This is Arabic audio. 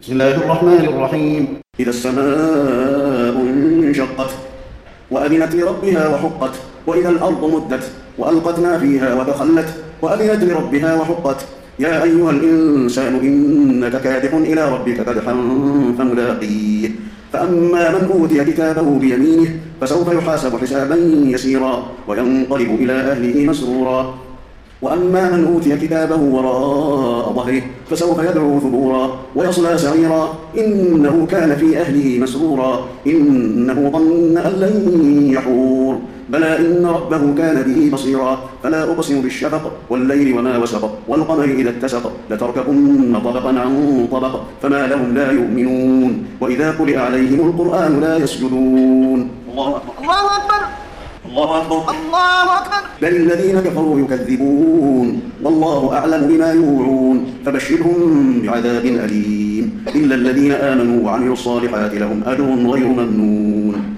بسم الله الرحمن الرحيم. إذا السماء انشقت وأذنت لربها وحقت وإذا الأرض مدت وألقت ما فيها وتخلت وأذنت لربها وحقت يا أيها الإنسان إنك كادح إلى ربك كدحا فملاقيه فأما من أوتي كتابه بيمينه فسوف يحاسب حسابا يسيرا وينقلب إلى أهله مسرورا وأما من أوتي كتابه وراء ظهره فسوف يدعو ثبورا ويصلى سعيرا إنه كان في أهله مسرورا إنه ظن أن لن يحور بلى إن ربه كان به بصيرا فلا أقسم بالشفق والليل وما وسق والقمر إذا اتسق لتركبن طبقا عن طبق فما لهم لا يؤمنون وإذا قرئ عليهم القرآن لا يسجدون. الله أكبر الله أكبر الله أكبر الله أكبر. بل الذين كفروا يكذبون والله أعلم بما يوعون فبشرهم بعذاب أليم إلا الذين آمنوا وعملوا الصالحات لهم أجر غير ممنون.